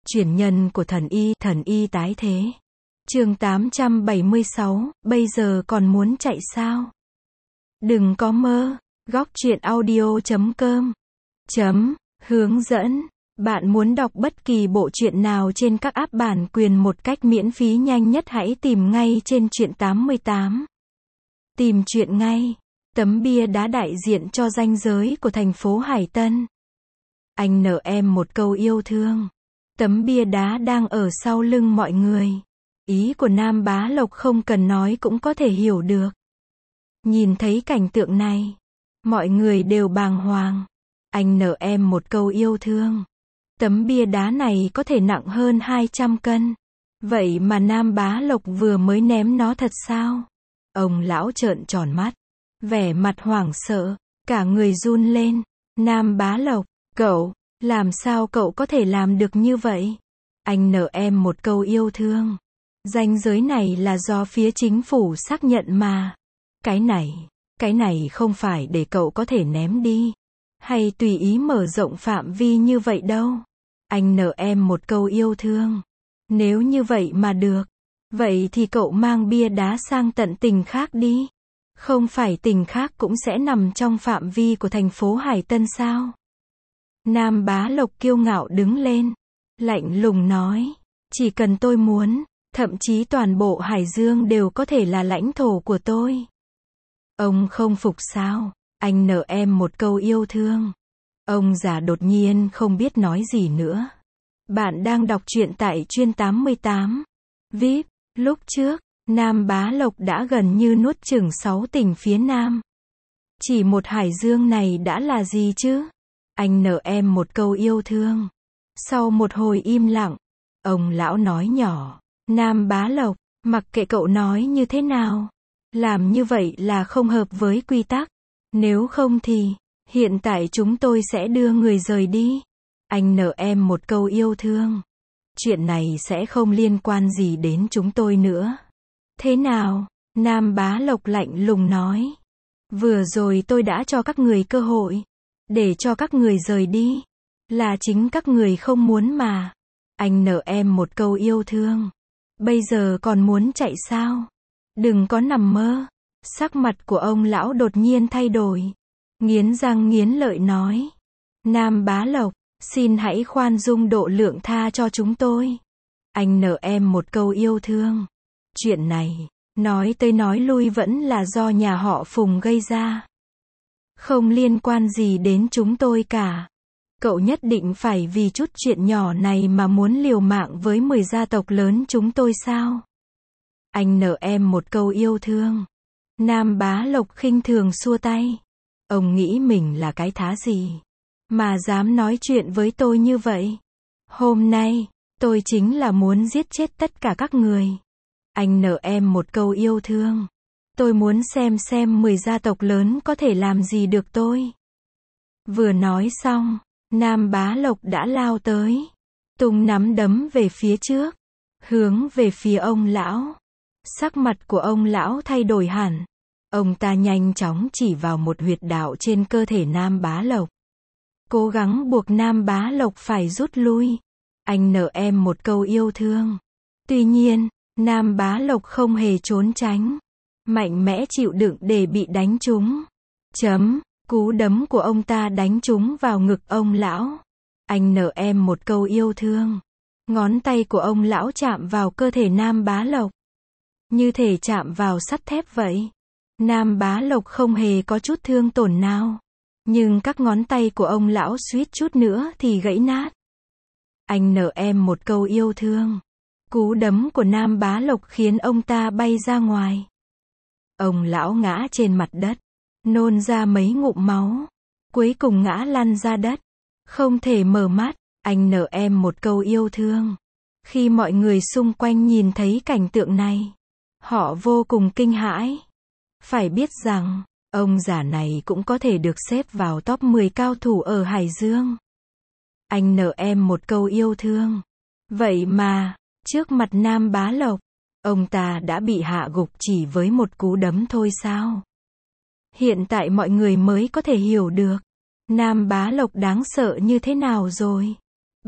Chuyển nhân của thần y tái thế. Chương 876, bây giờ còn muốn chạy sao? Đừng có mơ. Góc truyện audio.com Hướng dẫn. Bạn muốn đọc bất kỳ bộ truyện nào trên các app bản quyền một cách miễn phí nhanh nhất, hãy tìm ngay trên Truyện 88. Tìm truyện ngay. Tấm bia đá đại diện cho ranh giới của thành phố Hải Tân. Anh nợ em một câu yêu thương. Tấm bia đá đang ở sau lưng mọi người. Ý của Nam Bá Lộc không cần nói cũng có thể hiểu được. Nhìn thấy cảnh tượng này, mọi người đều bàng hoàng. Anh nợ em một câu yêu thương. Tấm bia đá này có thể nặng hơn 200 cân. Vậy mà Nam Bá Lộc vừa mới ném nó thật sao? Ông lão trợn tròn mắt, vẻ mặt hoảng sợ, cả người run lên. Nam Bá Lộc, cậu, làm sao cậu có thể làm được như vậy? Anh nợ em một câu yêu thương. Ranh giới này là do phía chính phủ xác nhận mà. Cái này không phải để cậu có thể ném đi, hay tùy ý mở rộng phạm vi như vậy đâu. Anh nợ em một câu yêu thương. Nếu như vậy mà được, vậy thì cậu mang bia đá sang tận tỉnh khác đi. Không phải tỉnh khác cũng sẽ nằm trong phạm vi của thành phố Hải Tân sao? Nam Bá Lộc kiêu ngạo đứng lên, lạnh lùng nói, chỉ cần tôi muốn, thậm chí toàn bộ Hải Dương đều có thể là lãnh thổ của tôi. Ông không phục sao? Anh nợ em một câu yêu thương. Ông già đột nhiên không biết nói gì nữa. Bạn đang đọc truyện tại Truyện 88. VIP. Lúc trước, Nam Bá Lộc đã gần như nuốt chửng 6 tỉnh phía Nam. Chỉ một Hải Dương này đã là gì chứ? Anh nợ em một câu yêu thương. Sau một hồi im lặng, ông lão nói nhỏ, Nam Bá Lộc, mặc kệ cậu nói như thế nào, làm như vậy là không hợp với quy tắc. Nếu không thì, hiện tại chúng tôi sẽ đưa người rời đi. Anh nợ em một câu yêu thương. Chuyện này sẽ không liên quan gì đến chúng tôi nữa. Thế nào? Nam Bá Lộc lạnh lùng nói. Vừa rồi tôi đã cho các người cơ hội để cho các người rời đi. Là chính các người không muốn mà. Anh nợ em một câu yêu thương. Bây giờ còn muốn chạy sao? Đừng có nằm mơ. Sắc mặt của ông lão đột nhiên thay đổi. Nghiến răng nghiến lợi nói. Nam Bá Lộc, xin hãy khoan dung độ lượng tha cho chúng tôi. Anh nợ em một câu yêu thương. Chuyện này, nói tới nói lui vẫn là do nhà họ Phùng gây ra. Không liên quan gì đến chúng tôi cả. Cậu nhất định phải vì chút chuyện nhỏ này mà muốn liều mạng với 10 gia tộc lớn chúng tôi sao? Anh nợ em một câu yêu thương. Nam Bá Lộc khinh thường xua tay. Ông nghĩ mình là cái thá gì mà dám nói chuyện với tôi như vậy? Hôm nay, tôi chính là muốn giết chết tất cả các người. Anh nợ em một câu yêu thương. Tôi muốn xem 10 gia tộc lớn có thể làm gì được tôi. Vừa nói xong, Nam Bá Lộc đã lao tới, tung nắm đấm về phía trước, hướng về phía ông lão. Sắc mặt của ông lão thay đổi hẳn. Ông ta nhanh chóng chỉ vào một huyệt đạo trên cơ thể Nam Bá Lộc, cố gắng buộc Nam Bá Lộc phải rút lui. Anh nợ em một câu yêu thương. Tuy nhiên, Nam Bá Lộc không hề trốn tránh, mạnh mẽ chịu đựng để bị đánh trúng. Cú đấm của ông ta đánh trúng vào ngực ông lão. Anh nợ em một câu yêu thương. Ngón tay của ông lão chạm vào cơ thể Nam Bá Lộc, như thể chạm vào sắt thép vậy. Nam Bá Lộc không hề có chút thương tổn nào, nhưng các ngón tay của ông lão suýt chút nữa thì gãy nát. Anh nợ em một câu yêu thương. Cú đấm của Nam Bá Lộc khiến ông ta bay ra ngoài. Ông lão ngã trên mặt đất, nôn ra mấy ngụm máu, cuối cùng ngã lăn ra đất, không thể mở mắt. Anh nợ em một câu yêu thương. Khi mọi người xung quanh nhìn thấy cảnh tượng này, họ vô cùng kinh hãi. Phải biết rằng, ông già này cũng có thể được xếp vào top 10 cao thủ ở Hải Dương. Anh nợ em một câu yêu thương. Vậy mà, trước mặt Nam Bá Lộc, ông ta đã bị hạ gục chỉ với một cú đấm thôi sao? Hiện tại mọi người mới có thể hiểu được Nam Bá Lộc đáng sợ như thế nào rồi.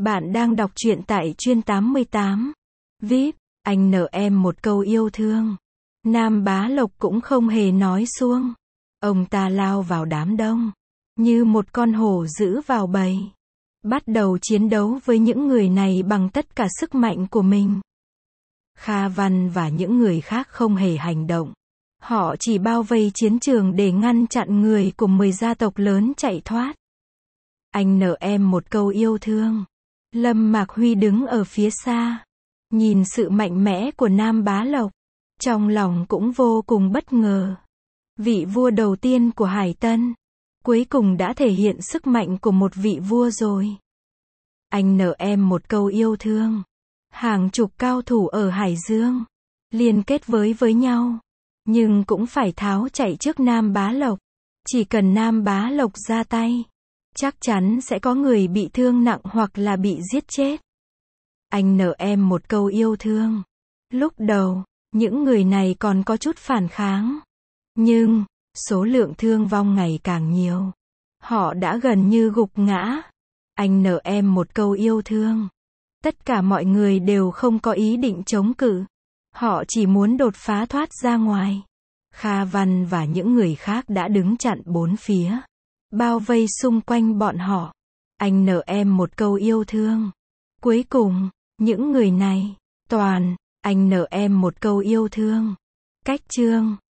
Bạn đang đọc truyện tại Chuyên 88. VIP, anh nợ em một câu yêu thương. Nam Bá Lộc cũng không hề nói suông. Ông ta lao vào đám đông, như một con hổ dữ vào bầy. Bắt đầu chiến đấu với những người này bằng tất cả sức mạnh của mình. Kha Văn và những người khác không hề hành động. Họ chỉ bao vây chiến trường để ngăn chặn người của 10 gia tộc lớn chạy thoát. Anh nợ em một câu yêu thương. Lâm Mạc Huy đứng ở phía xa, nhìn sự mạnh mẽ của Nam Bá Lộc, trong lòng cũng vô cùng bất ngờ. Vị vua đầu tiên của Hải Tân, cuối cùng đã thể hiện sức mạnh của một vị vua rồi. Anh nợ em một câu yêu thương. Hàng chục cao thủ ở Hải Dương liên kết với nhau, nhưng cũng phải tháo chạy trước Nam Bá Lộc. Chỉ cần Nam Bá Lộc ra tay, chắc chắn sẽ có người bị thương nặng hoặc là bị giết chết. Anh nợ em một câu yêu thương. Lúc đầu, những người này còn có chút phản kháng, nhưng số lượng thương vong ngày càng nhiều. Họ đã gần như gục ngã. Anh nợ em một câu yêu thương. Tất cả mọi người đều không có ý định chống cự. Họ chỉ muốn đột phá thoát ra ngoài. Kha Văn và những người khác đã đứng chặn bốn phía, bao vây xung quanh bọn họ. Anh nợ em một câu yêu thương. Cuối cùng, những người này, toàn, anh nợ em một câu yêu thương. Cách chương